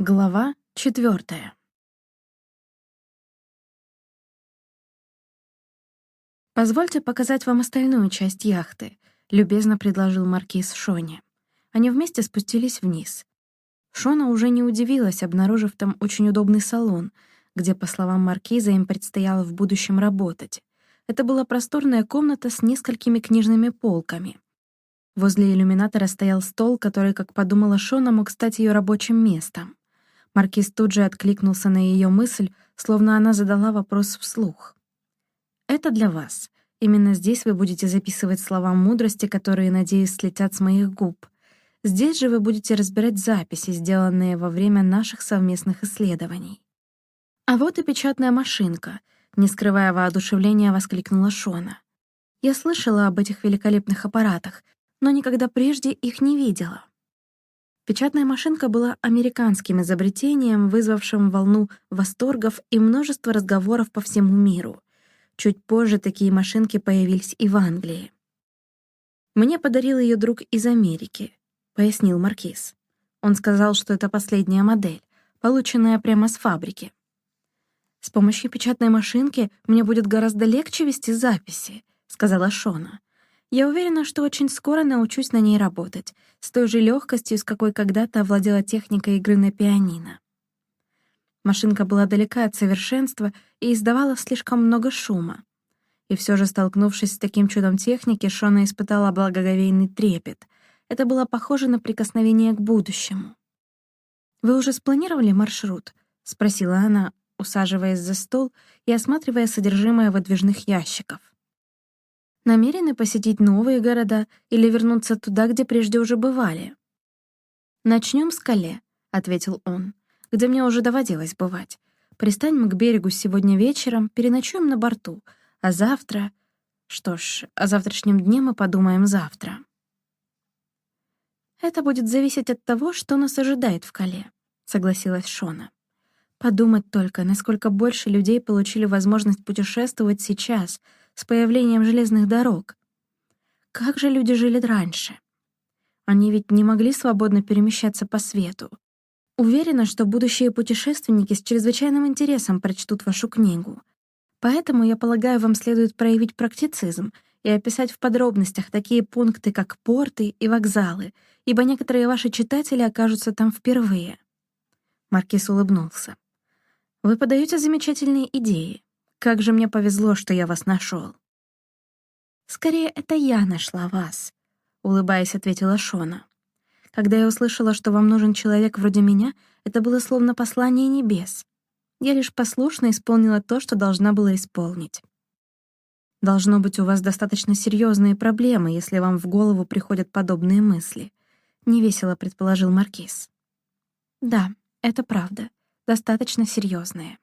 Глава 4. «Позвольте показать вам остальную часть яхты», — любезно предложил маркиз Шоне. Они вместе спустились вниз. Шона уже не удивилась, обнаружив там очень удобный салон, где, по словам маркиза, им предстояло в будущем работать. Это была просторная комната с несколькими книжными полками. Возле иллюминатора стоял стол, который, как подумала Шона, мог стать ее рабочим местом. Маркиз тут же откликнулся на ее мысль, словно она задала вопрос вслух. «Это для вас. Именно здесь вы будете записывать слова мудрости, которые, надеюсь, слетят с моих губ. Здесь же вы будете разбирать записи, сделанные во время наших совместных исследований». «А вот и печатная машинка», — не скрывая воодушевления, воскликнула Шона. «Я слышала об этих великолепных аппаратах, но никогда прежде их не видела». Печатная машинка была американским изобретением, вызвавшим волну восторгов и множество разговоров по всему миру. Чуть позже такие машинки появились и в Англии. «Мне подарил ее друг из Америки», — пояснил маркиз. Он сказал, что это последняя модель, полученная прямо с фабрики. «С помощью печатной машинки мне будет гораздо легче вести записи», — сказала Шона. «Я уверена, что очень скоро научусь на ней работать, с той же легкостью, с какой когда-то овладела техникой игры на пианино». Машинка была далека от совершенства и издавала слишком много шума. И все же, столкнувшись с таким чудом техники, Шона испытала благоговейный трепет. Это было похоже на прикосновение к будущему. «Вы уже спланировали маршрут?» — спросила она, усаживаясь за стол и осматривая содержимое выдвижных ящиков. «Намерены посетить новые города или вернуться туда, где прежде уже бывали?» «Начнем с Кале», — ответил он, — «где мне уже доводилось бывать. Пристанем к берегу сегодня вечером, переночуем на борту, а завтра... Что ж, о завтрашнем дне мы подумаем завтра». «Это будет зависеть от того, что нас ожидает в Кале», — согласилась Шона. «Подумать только, насколько больше людей получили возможность путешествовать сейчас, с появлением железных дорог. Как же люди жили раньше? Они ведь не могли свободно перемещаться по свету. Уверена, что будущие путешественники с чрезвычайным интересом прочтут вашу книгу. Поэтому, я полагаю, вам следует проявить практицизм и описать в подробностях такие пункты, как порты и вокзалы, ибо некоторые ваши читатели окажутся там впервые». Маркиз улыбнулся. «Вы подаете замечательные идеи. Как же мне повезло, что я вас нашел». «Скорее, это я нашла вас», — улыбаясь, ответила Шона. «Когда я услышала, что вам нужен человек вроде меня, это было словно послание небес. Я лишь послушно исполнила то, что должна была исполнить». «Должно быть, у вас достаточно серьезные проблемы, если вам в голову приходят подобные мысли», — невесело предположил маркиз. «Да, это правда, достаточно серьезные».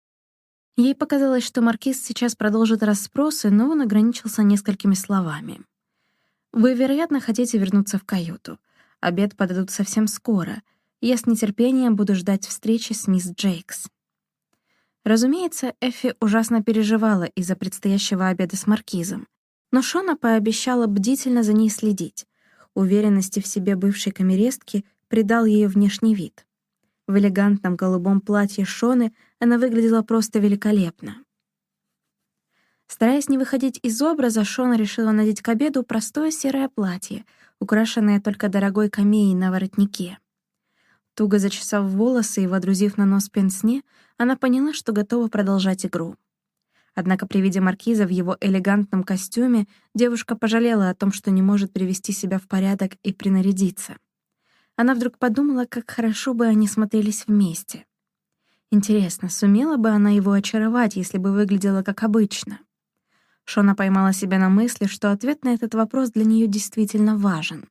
Ей показалось, что маркиз сейчас продолжит расспросы, но он ограничился несколькими словами. «Вы, вероятно, хотите вернуться в каюту. Обед подадут совсем скоро. Я с нетерпением буду ждать встречи с мисс Джейкс». Разумеется, Эффи ужасно переживала из-за предстоящего обеда с маркизом, но Шона пообещала бдительно за ней следить. Уверенности в себе бывшей камеристки придал ее внешний вид. В элегантном голубом платье Шоны она выглядела просто великолепно. Стараясь не выходить из образа, Шона решила надеть к обеду простое серое платье, украшенное только дорогой камеей на воротнике. Туго зачесав волосы и водрузив на нос пенсне, она поняла, что готова продолжать игру. Однако при виде маркиза в его элегантном костюме девушка пожалела о том, что не может привести себя в порядок и принарядиться. Она вдруг подумала, как хорошо бы они смотрелись вместе. Интересно, сумела бы она его очаровать, если бы выглядела как обычно? Шона поймала себя на мысли, что ответ на этот вопрос для нее действительно важен.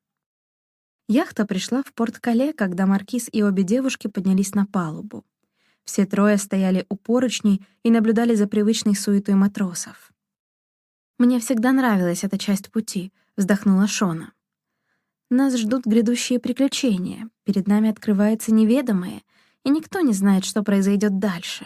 Яхта пришла в порт Кале, когда маркиз и обе девушки поднялись на палубу. Все трое стояли у поручней и наблюдали за привычной суетой матросов. «Мне всегда нравилась эта часть пути», — вздохнула Шона. «Нас ждут грядущие приключения, перед нами открывается неведомое, и никто не знает, что произойдет дальше».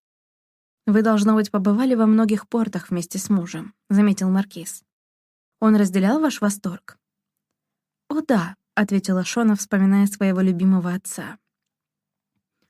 «Вы, должно быть, побывали во многих портах вместе с мужем», — заметил маркиз. «Он разделял ваш восторг?» «О да», — ответила Шона, вспоминая своего любимого отца.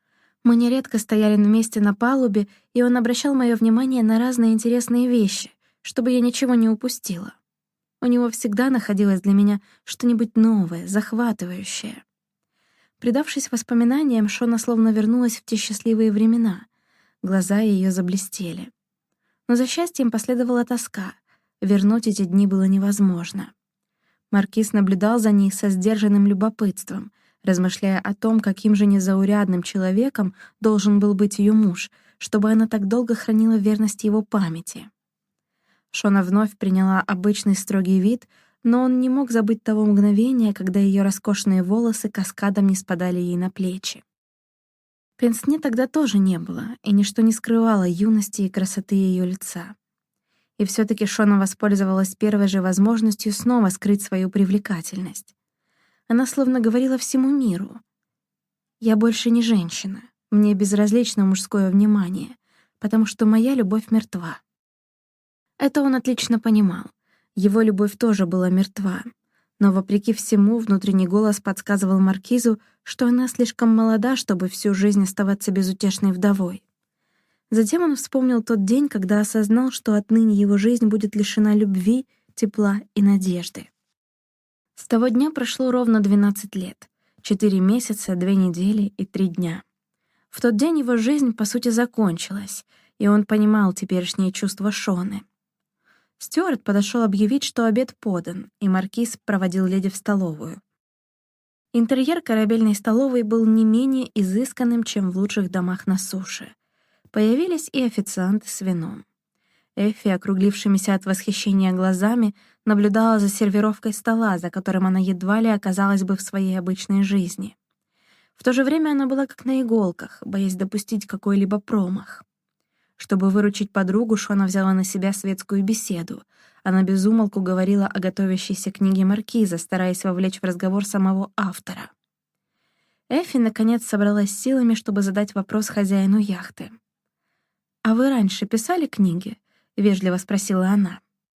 Мы нередко стояли вместе на палубе, и он обращал мое внимание на разные интересные вещи, чтобы я ничего не упустила. У него всегда находилось для меня что-нибудь новое, захватывающее. Предавшись воспоминаниям, Шона словно вернулась в те счастливые времена. Глаза ее заблестели. Но за счастьем последовала тоска. Вернуть эти дни было невозможно. Маркиз наблюдал за ней со сдержанным любопытством, размышляя о том, каким же незаурядным человеком должен был быть ее муж, чтобы она так долго хранила верность его памяти. Шона вновь приняла обычный строгий вид, но он не мог забыть того мгновения, когда ее роскошные волосы каскадом не спадали ей на плечи. Пенсне тогда тоже не было, и ничто не скрывало юности и красоты ее лица. И все-таки Шона воспользовалась первой же возможностью снова скрыть свою привлекательность. Она словно говорила всему миру: «Я больше не женщина, мне безразлично мужское внимание, потому что моя любовь мертва». Это он отлично понимал. Его любовь тоже была мертва. Но, вопреки всему, внутренний голос подсказывал маркизу, что она слишком молода, чтобы всю жизнь оставаться безутешной вдовой. Затем он вспомнил тот день, когда осознал, что отныне его жизнь будет лишена любви, тепла и надежды. С того дня прошло ровно 12 лет, 4 месяца, 2 недели и 3 дня. В тот день его жизнь, по сути, закончилась, и он понимал теперешние чувства Шоны. Стюарт подошел объявить, что обед подан, и маркиз проводил леди в столовую. Интерьер корабельной столовой был не менее изысканным, чем в лучших домах на суше. Появились и официанты с вином. Эффи, округлившимися от восхищения глазами, наблюдала за сервировкой стола, за которым она едва ли оказалась бы в своей обычной жизни. В то же время она была как на иголках, боясь допустить какой-либо промах. Чтобы выручить подругу, Шона взяла на себя светскую беседу. Она без умолку говорила о готовящейся книге маркиза, стараясь вовлечь в разговор самого автора. Эффи, наконец, собралась силами, чтобы задать вопрос хозяину яхты. «А вы раньше писали книги?» — вежливо спросила она.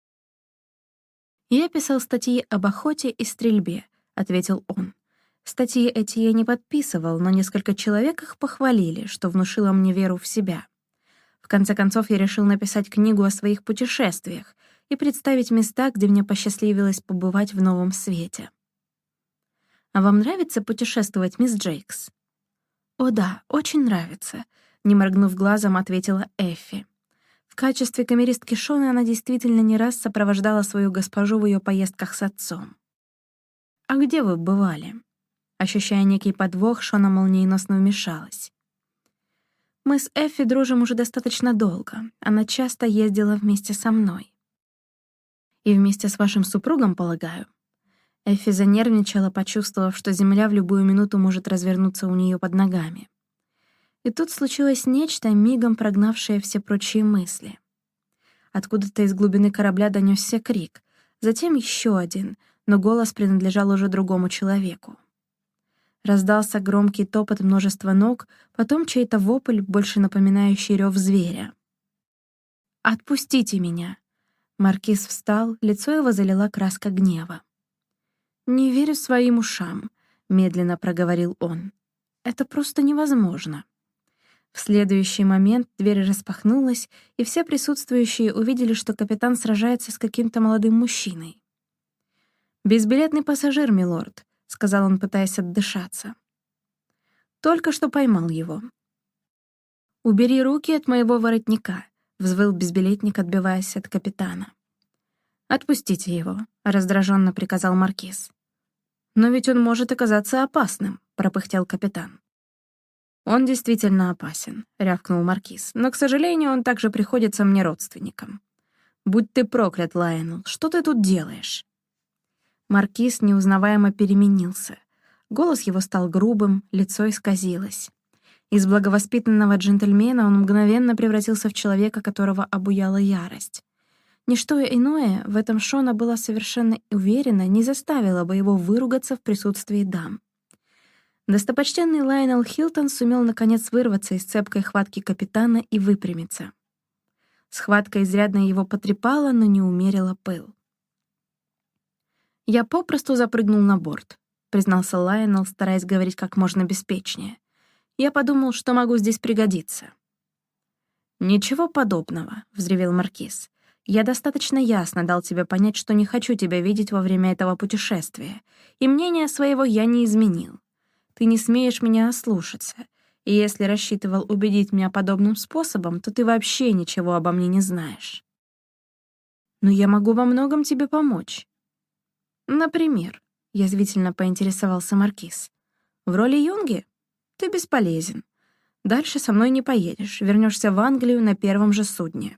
«Я писал статьи об охоте и стрельбе», — ответил он. «Статьи эти я не подписывал, но несколько человек их похвалили, что внушило мне веру в себя. В конце концов, я решил написать книгу о своих путешествиях и представить места, где мне посчастливилось побывать в новом свете». «А вам нравится путешествовать, мисс Джейкс?» «О да, очень нравится», — не моргнув глазом, ответила Эффи. В качестве камеристки Шоны она действительно не раз сопровождала свою госпожу в ее поездках с отцом. «А где вы бывали?» Ощущая некий подвох, Шона молниеносно вмешалась. «Мы с Эффи дружим уже достаточно долго. Она часто ездила вместе со мной». «И вместе с вашим супругом, полагаю?» Эффи занервничала, почувствовав, что земля в любую минуту может развернуться у нее под ногами. И тут случилось нечто, мигом прогнавшее все прочие мысли. Откуда-то из глубины корабля донесся крик, затем еще один, но голос принадлежал уже другому человеку. Раздался громкий топот множества ног, потом чей-то вопль, больше напоминающий рев зверя. «Отпустите меня!» Маркиз встал, лицо его залила краска гнева. «Не верю своим ушам», — медленно проговорил он. «Это просто невозможно». В следующий момент дверь распахнулась, и все присутствующие увидели, что капитан сражается с каким-то молодым мужчиной. «Безбилетный пассажир, милорд», — сказал он, пытаясь отдышаться. «Только что поймал его». «Убери руки от моего воротника», — взвыл безбилетник, отбиваясь от капитана. «Отпустите его», — раздраженно приказал маркиз. «Но ведь он может оказаться опасным», — пропыхтел капитан. «Он действительно опасен», — рявкнул маркиз, «но, к сожалению, он также приходится мне родственником. Будь ты проклят, Лайонел, что ты тут делаешь?» Маркиз неузнаваемо переменился. Голос его стал грубым, лицо исказилось. Из благовоспитанного джентльмена он мгновенно превратился в человека, которого обуяла ярость. Ничто иное, в этом Шона была совершенно уверена, не заставило бы его выругаться в присутствии дам. Достопочтенный Лайонел Хилтон сумел наконец вырваться из цепкой хватки капитана и выпрямиться. Схватка изрядно его потрепала, но не умерила пыл. «Я попросту запрыгнул на борт», — признался Лайонел, стараясь говорить как можно беспечнее. Я подумал, что могу здесь пригодиться». «Ничего подобного», — взревел Маркиз. «Я достаточно ясно дал тебе понять, что не хочу тебя видеть во время этого путешествия, и мнение своего я не изменил. Ты не смеешь меня ослушаться, и если рассчитывал убедить меня подобным способом, то ты вообще ничего обо мне не знаешь. Но я могу во многом тебе помочь». «Например», — язвительно поинтересовался Маркиз, «в роли Юнги? Ты бесполезен. Дальше со мной не поедешь, вернешься в Англию на первом же судне».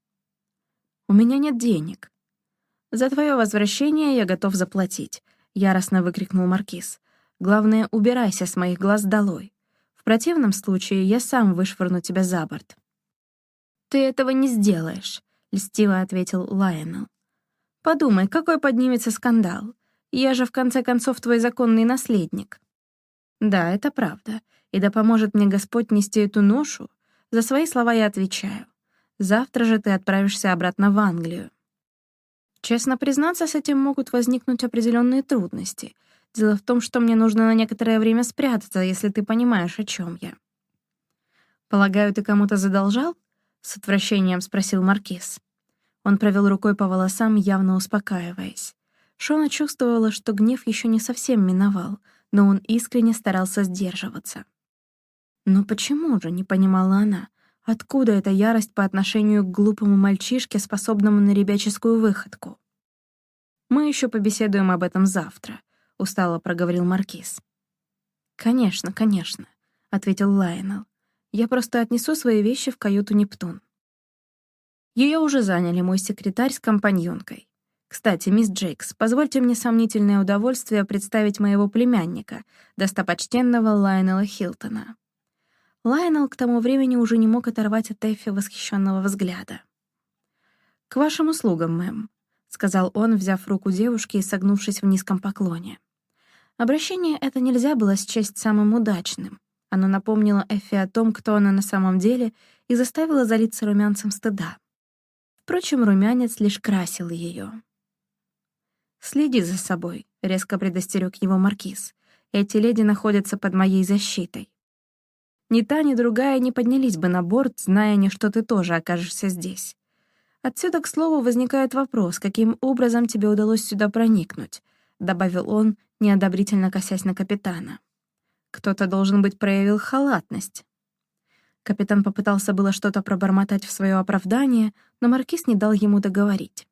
«У меня нет денег». «За твое возвращение я готов заплатить», — яростно выкрикнул Маркиз. «Главное, убирайся с моих глаз долой. В противном случае я сам вышвырну тебя за борт». «Ты этого не сделаешь», — льстиво ответил Лайонелл. «Подумай, какой поднимется скандал. Я же, в конце концов, твой законный наследник». «Да, это правда. И да поможет мне Господь нести эту ношу. За свои слова я отвечаю. Завтра же ты отправишься обратно в Англию». Честно признаться, с этим могут возникнуть определенные трудности. Дело в том, что мне нужно на некоторое время спрятаться, если ты понимаешь, о чем я. «Полагаю, ты кому-то задолжал?» — с отвращением спросил Маркиз. Он провел рукой по волосам, явно успокаиваясь. Шона чувствовала, что гнев еще не совсем миновал, но он искренне старался сдерживаться. «Но почему же?» — не понимала она. «Откуда эта ярость по отношению к глупому мальчишке, способному на ребяческую выходку?» «Мы еще побеседуем об этом завтра», — устало проговорил Маркиз. «Конечно, конечно», — ответил Лайонелл. «Я просто отнесу свои вещи в каюту «Нептун». Ее уже заняли мой секретарь с компаньонкой. Кстати, мисс Джейкс, позвольте мне сомнительное удовольствие представить моего племянника, достопочтенного Лайонелла Хилтона». Лайонелл к тому времени уже не мог оторвать от Эффи восхищенного взгляда. «К вашим услугам, мэм», — сказал он, взяв руку девушки и согнувшись в низком поклоне. Обращение это нельзя было счесть самым удачным. Оно напомнило Эффи о том, кто она на самом деле, и заставило залиться румянцем стыда. Впрочем, румянец лишь красил ее. «Следи за собой», — резко предостерег его Маркиз. «Эти леди находятся под моей защитой. Ни та, ни другая не поднялись бы на борт, зная не, что ты тоже окажешься здесь. Отсюда, к слову, возникает вопрос, каким образом тебе удалось сюда проникнуть», — добавил он, неодобрительно косясь на капитана. «Кто-то, должен быть, проявил халатность». Капитан попытался было что-то пробормотать в свое оправдание, но Маркиз не дал ему договорить.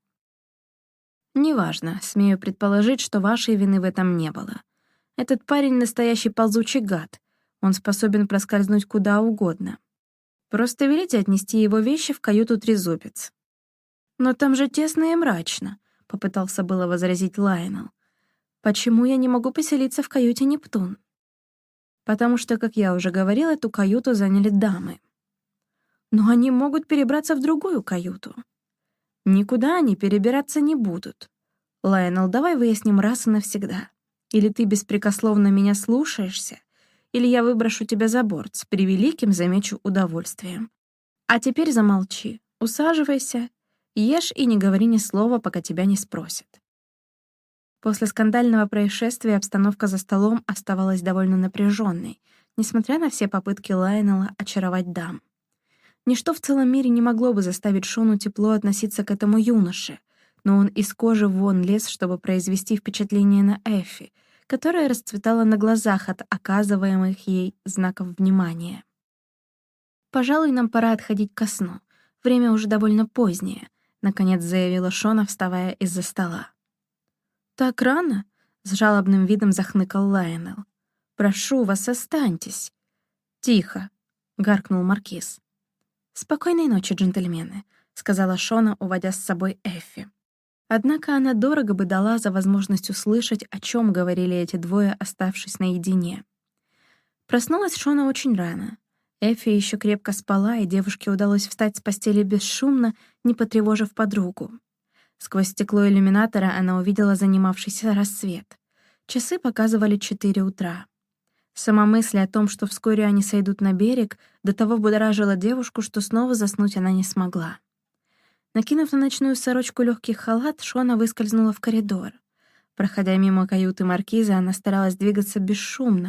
«Неважно, смею предположить, что вашей вины в этом не было. Этот парень — настоящий ползучий гад. Он способен проскользнуть куда угодно. Просто велите отнести его вещи в каюту «Трезубец». «Но там же тесно и мрачно», — попытался было возразить Лайонелл. «Почему я не могу поселиться в каюте «Нептун»?» «Потому что, как я уже говорил, эту каюту заняли дамы». «Но они могут перебраться в другую каюту». «Никуда они перебираться не будут. Лайонелл, давай выясним раз и навсегда. Или ты беспрекословно меня слушаешься, или я выброшу тебя за борт с превеликим, замечу, удовольствием. А теперь замолчи, усаживайся, ешь и не говори ни слова, пока тебя не спросят». После скандального происшествия обстановка за столом оставалась довольно напряженной, несмотря на все попытки Лайонелла очаровать дам. Ничто в целом мире не могло бы заставить Шону тепло относиться к этому юноше, но он из кожи вон лез, чтобы произвести впечатление на Эффи, которая расцветала на глазах от оказываемых ей знаков внимания. «Пожалуй, нам пора отходить ко сну. Время уже довольно позднее», — наконец заявила Шона, вставая из-за стола. «Так рано?» — с жалобным видом захныкал Лайонелл. «Прошу вас, останьтесь». «Тихо», — гаркнул Маркиз. «Спокойной ночи, джентльмены», — сказала Шона, уводя с собой Эффи. Однако она дорого бы дала за возможность услышать, о чем говорили эти двое, оставшись наедине. Проснулась Шона очень рано. Эффи еще крепко спала, и девушке удалось встать с постели бесшумно, не потревожив подругу. Сквозь стекло иллюминатора она увидела занимавшийся рассвет. Часы показывали 4 утра. Сама мысль о том, что вскоре они сойдут на берег, до того будоражила девушку, что снова заснуть она не смогла. Накинув на ночную сорочку легкий халат, Шона выскользнула в коридор. Проходя мимо каюты маркиза, она старалась двигаться бесшумно,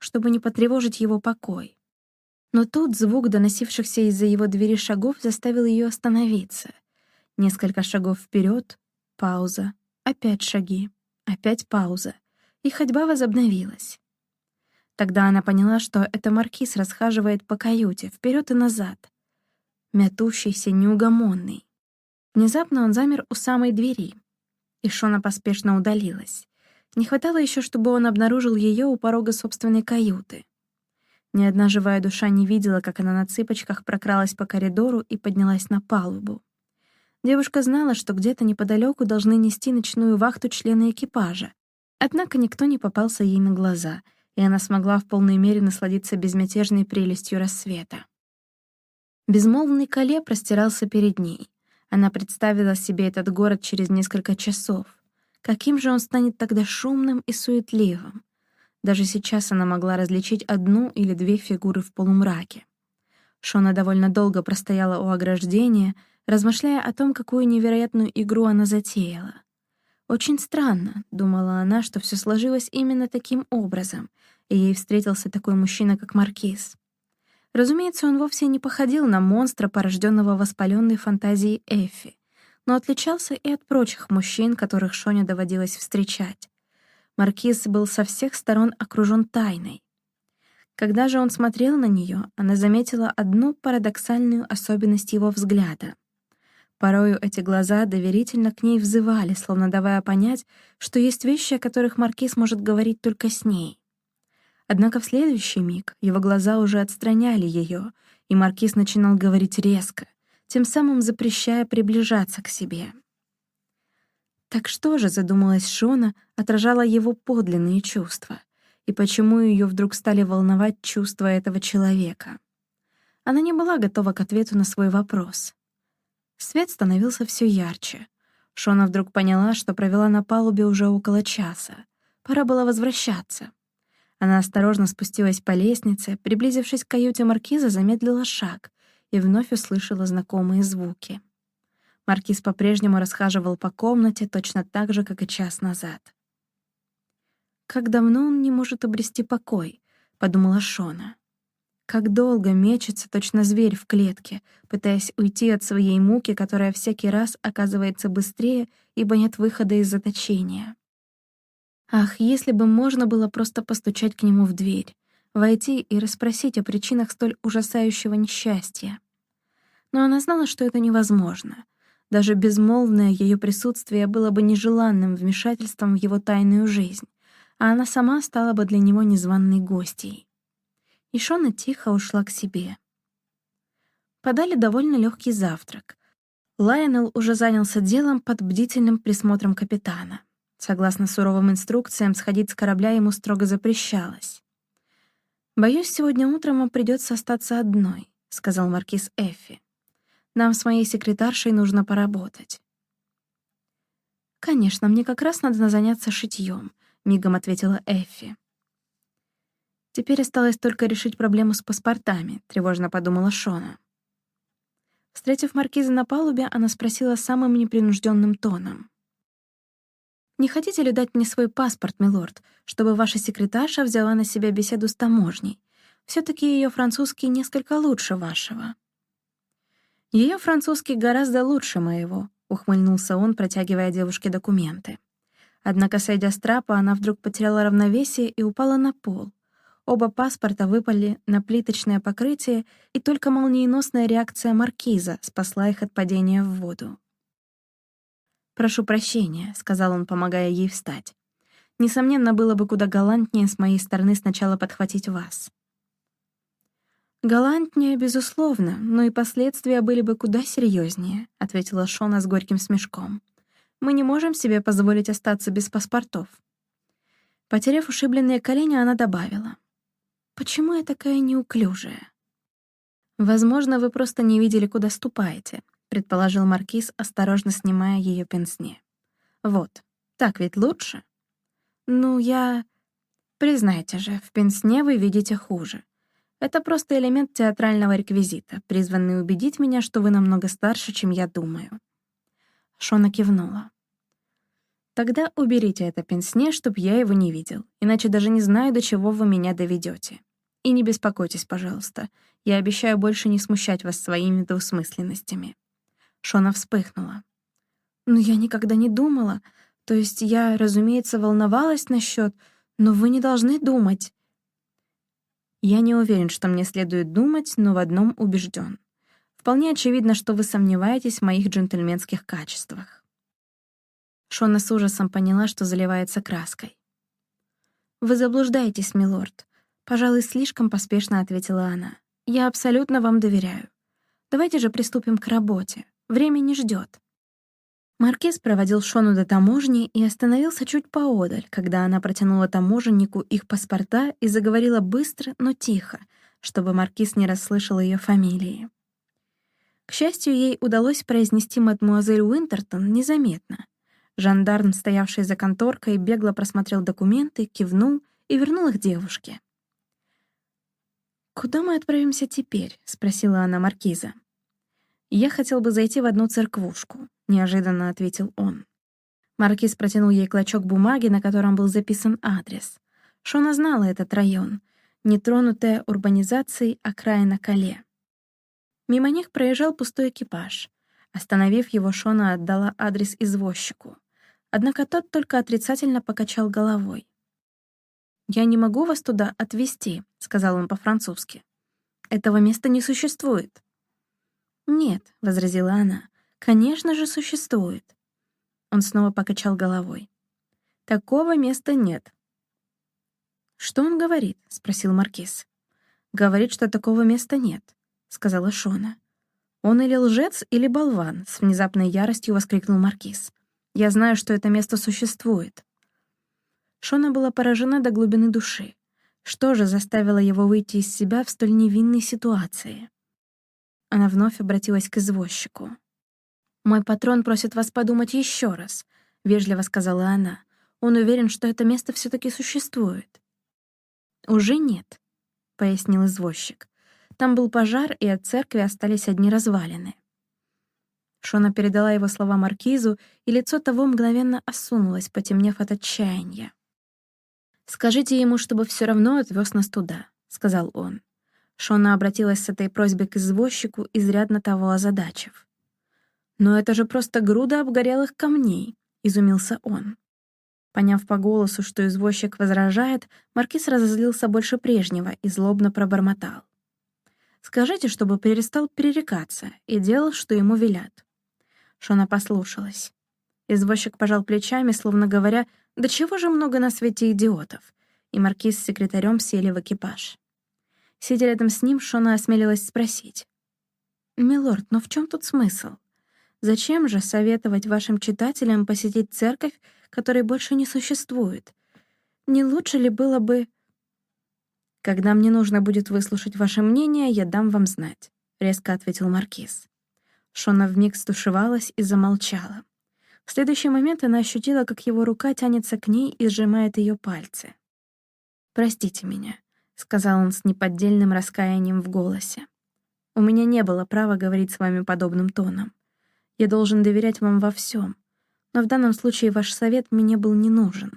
чтобы не потревожить его покой. Но тут звук, доносившихся из-за его двери шагов, заставил ее остановиться. Несколько шагов вперед, пауза, опять шаги, опять пауза, и ходьба возобновилась. Тогда она поняла, что это маркиз расхаживает по каюте, вперед и назад, мятущийся, неугомонный. Внезапно он замер у самой двери, и Шона поспешно удалилась. Не хватало еще, чтобы он обнаружил ее у порога собственной каюты. Ни одна живая душа не видела, как она на цыпочках прокралась по коридору и поднялась на палубу. Девушка знала, что где-то неподалеку должны нести ночную вахту члены экипажа, однако никто не попался ей на глаза, и она смогла в полной мере насладиться безмятежной прелестью рассвета. Безмолвный Кале простирался перед ней. Она представила себе этот город через несколько часов. Каким же он станет тогда шумным и суетливым? Даже сейчас она могла различить одну или две фигуры в полумраке. Шона довольно долго простояла у ограждения, размышляя о том, какую невероятную игру она затеяла. «Очень странно», — думала она, — «что все сложилось именно таким образом, и ей встретился такой мужчина, как маркиз». Разумеется, он вовсе не походил на монстра, порожденного воспаленной фантазией Эффи, но отличался и от прочих мужчин, которых Шоне доводилось встречать. Маркиз был со всех сторон окружен тайной. Когда же он смотрел на нее, она заметила одну парадоксальную особенность его взгляда. Порою эти глаза доверительно к ней взывали, словно давая понять, что есть вещи, о которых маркиз может говорить только с ней. Однако в следующий миг его глаза уже отстраняли ее, и маркиз начинал говорить резко, тем самым запрещая приближаться к себе. Так что же, задумалась Шона, отражало его подлинные чувства, и почему ее вдруг стали волновать чувства этого человека? Она не была готова к ответу на свой вопрос. Свет становился все ярче. Шона вдруг поняла, что провела на палубе уже около часа. Пора было возвращаться. Она осторожно спустилась по лестнице, приблизившись к каюте маркиза, замедлила шаг и вновь услышала знакомые звуки. Маркиз по-прежнему расхаживал по комнате точно так же, как и час назад. «Как давно он не может обрести покой», — подумала Шона. «Как долго мечется точно зверь в клетке, пытаясь уйти от своей муки, которая всякий раз оказывается быстрее, ибо нет выхода из заточения». Ах, если бы можно было просто постучать к нему в дверь, войти и расспросить о причинах столь ужасающего несчастья. Но она знала, что это невозможно. Даже безмолвное ее присутствие было бы нежеланным вмешательством в его тайную жизнь, а она сама стала бы для него незваной гостьей. И Шона тихо ушла к себе. Подали довольно легкий завтрак. Лайонел уже занялся делом под бдительным присмотром капитана. Согласно суровым инструкциям, сходить с корабля ему строго запрещалось. «Боюсь, сегодня утром вам придется остаться одной», — сказал маркиз Эффи. «Нам с моей секретаршей нужно поработать». «Конечно, мне как раз надо заняться шитьем», — мигом ответила Эффи. «Теперь осталось только решить проблему с паспортами», — тревожно подумала Шона. Встретив маркиза на палубе, она спросила самым непринужденным тоном: «Не хотите ли дать мне свой паспорт, милорд, чтобы ваша секретарша взяла на себя беседу с таможней? Все-таки ее французский несколько лучше вашего». «Ее французский гораздо лучше моего», — ухмыльнулся он, протягивая девушке документы. Однако, сойдя с трапа, она вдруг потеряла равновесие и упала на пол. Оба паспорта выпали на плиточное покрытие, и только молниеносная реакция маркиза спасла их от падения в воду. «Прошу прощения», — сказал он, помогая ей встать. «Несомненно, было бы куда галантнее с моей стороны сначала подхватить вас». «Галантнее, безусловно, но и последствия были бы куда серьезнее», — ответила Шона с горьким смешком. «Мы не можем себе позволить остаться без паспортов». Потеряв ушибленные колени, она добавила: «Почему я такая неуклюжая?» «Возможно, вы просто не видели, куда ступаете», — предположил маркиз, осторожно снимая ее пенсне. «Вот, так ведь лучше?» «Ну, Признайте же, в пенсне вы видите хуже. Это просто элемент театрального реквизита, призванный убедить меня, что вы намного старше, чем я думаю». Шона кивнула. Тогда уберите это пенсне, чтоб я его не видел, иначе даже не знаю, до чего вы меня доведете. И не беспокойтесь, пожалуйста. Я обещаю больше не смущать вас своими двусмысленностями». Шона вспыхнула. «Но я никогда не думала. То есть я, разумеется, волновалась насчет, но вы не должны думать». «Я не уверен, что мне следует думать, но в одном убежден. Вполне очевидно, что вы сомневаетесь в моих джентльменских качествах». Шона с ужасом поняла, что заливается краской. «Вы заблуждаетесь, милорд», — пожалуй, слишком поспешно ответила она. «Я абсолютно вам доверяю. Давайте же приступим к работе. Время не ждет». Маркиз проводил Шону до таможни и остановился чуть поодаль, когда она протянула таможеннику их паспорта и заговорила быстро, но тихо, чтобы маркиз не расслышал ее фамилии. К счастью, ей удалось произнести мадмуазель Уинтертон незаметно. Жандарм, стоявший за конторкой, бегло просмотрел документы, кивнул и вернул их девушке. «Куда мы отправимся теперь?» — спросила она маркиза. «Я хотел бы зайти в одну церквушку», — неожиданно ответил он. Маркиз протянул ей клочок бумаги, на котором был записан адрес. Шона знала этот район, нетронутая урбанизацией окраина Кале. Мимо них проезжал пустой экипаж. Остановив его, Шона отдала адрес извозчику. Однако тот только отрицательно покачал головой. «Я не могу вас туда отвезти», — сказал он по-французски. «Этого места не существует». «Нет», — возразила она, — «конечно же существует». Он снова покачал головой. «Такого места нет». «Что он говорит?» — спросил маркиз. «Говорит, что такого места нет», — сказала Шона. «Он или лжец, или болван», — с внезапной яростью воскликнул маркиз. «Я знаю, что это место существует». Шона была поражена до глубины души. Что же заставило его выйти из себя в столь невинной ситуации? Она вновь обратилась к извозчику. «Мой патрон просит вас подумать еще раз», — вежливо сказала она. «Он уверен, что это место все-таки существует». «Уже нет», — пояснил извозчик. «Там был пожар, и от церкви остались одни развалины». Шона передала его слова маркизу, и лицо того мгновенно осунулось, потемнев от отчаяния. «Скажите ему, чтобы все равно отвез нас туда», — сказал он. Шона обратилась с этой просьбой к извозчику, изрядно того озадачив. «Но это же просто груда обгорелых камней», — изумился он. Поняв по голосу, что извозчик возражает, маркиз разозлился больше прежнего и злобно пробормотал. «Скажите, чтобы перестал пререкаться и делал, что ему велят». Шона послушалась. Извозчик пожал плечами, словно говоря, «Да чего же много на свете идиотов?» И маркиз с секретарем сели в экипаж. Сидя рядом с ним, Шона осмелилась спросить. «Милорд, но в чем тут смысл? Зачем же советовать вашим читателям посетить церковь, которой больше не существует? Не лучше ли было бы...» «Когда мне нужно будет выслушать ваше мнение, я дам вам знать», — резко ответил маркиз. Шона вмиг стушевалась и замолчала. В следующий момент она ощутила, как его рука тянется к ней и сжимает ее пальцы. «Простите меня», — сказал он с неподдельным раскаянием в голосе. «У меня не было права говорить с вами подобным тоном. Я должен доверять вам во всем, но в данном случае ваш совет мне был не нужен».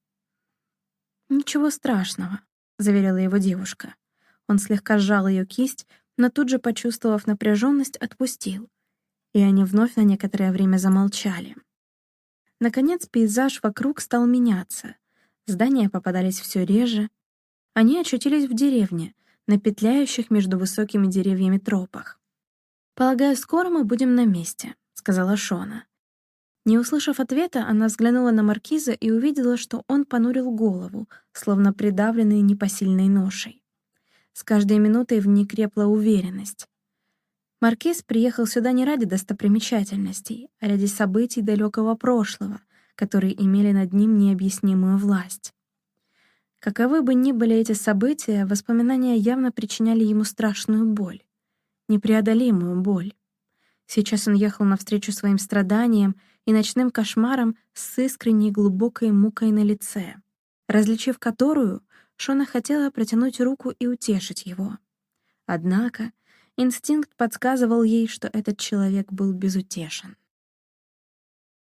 «Ничего страшного», — заверила его девушка. Он слегка сжал ее кисть, но тут же, почувствовав напряженность, отпустил, и они вновь на некоторое время замолчали. Наконец пейзаж вокруг стал меняться. Здания попадались все реже. Они очутились в деревне, на петляющих между высокими деревьями тропах. «Полагаю, скоро мы будем на месте», — сказала Шона. Не услышав ответа, она взглянула на маркиза и увидела, что он понурил голову, словно придавленный непосильной ношей. С каждой минутой в ней крепла уверенность. Маркиз приехал сюда не ради достопримечательностей, а ради событий далекого прошлого, которые имели над ним необъяснимую власть. Каковы бы ни были эти события, воспоминания явно причиняли ему страшную боль, непреодолимую боль. Сейчас он ехал навстречу своим страданиям и ночным кошмарам с искренней глубокой мукой на лице, различив которую, Шона хотела протянуть руку и утешить его. Однако инстинкт подсказывал ей, что этот человек был безутешен.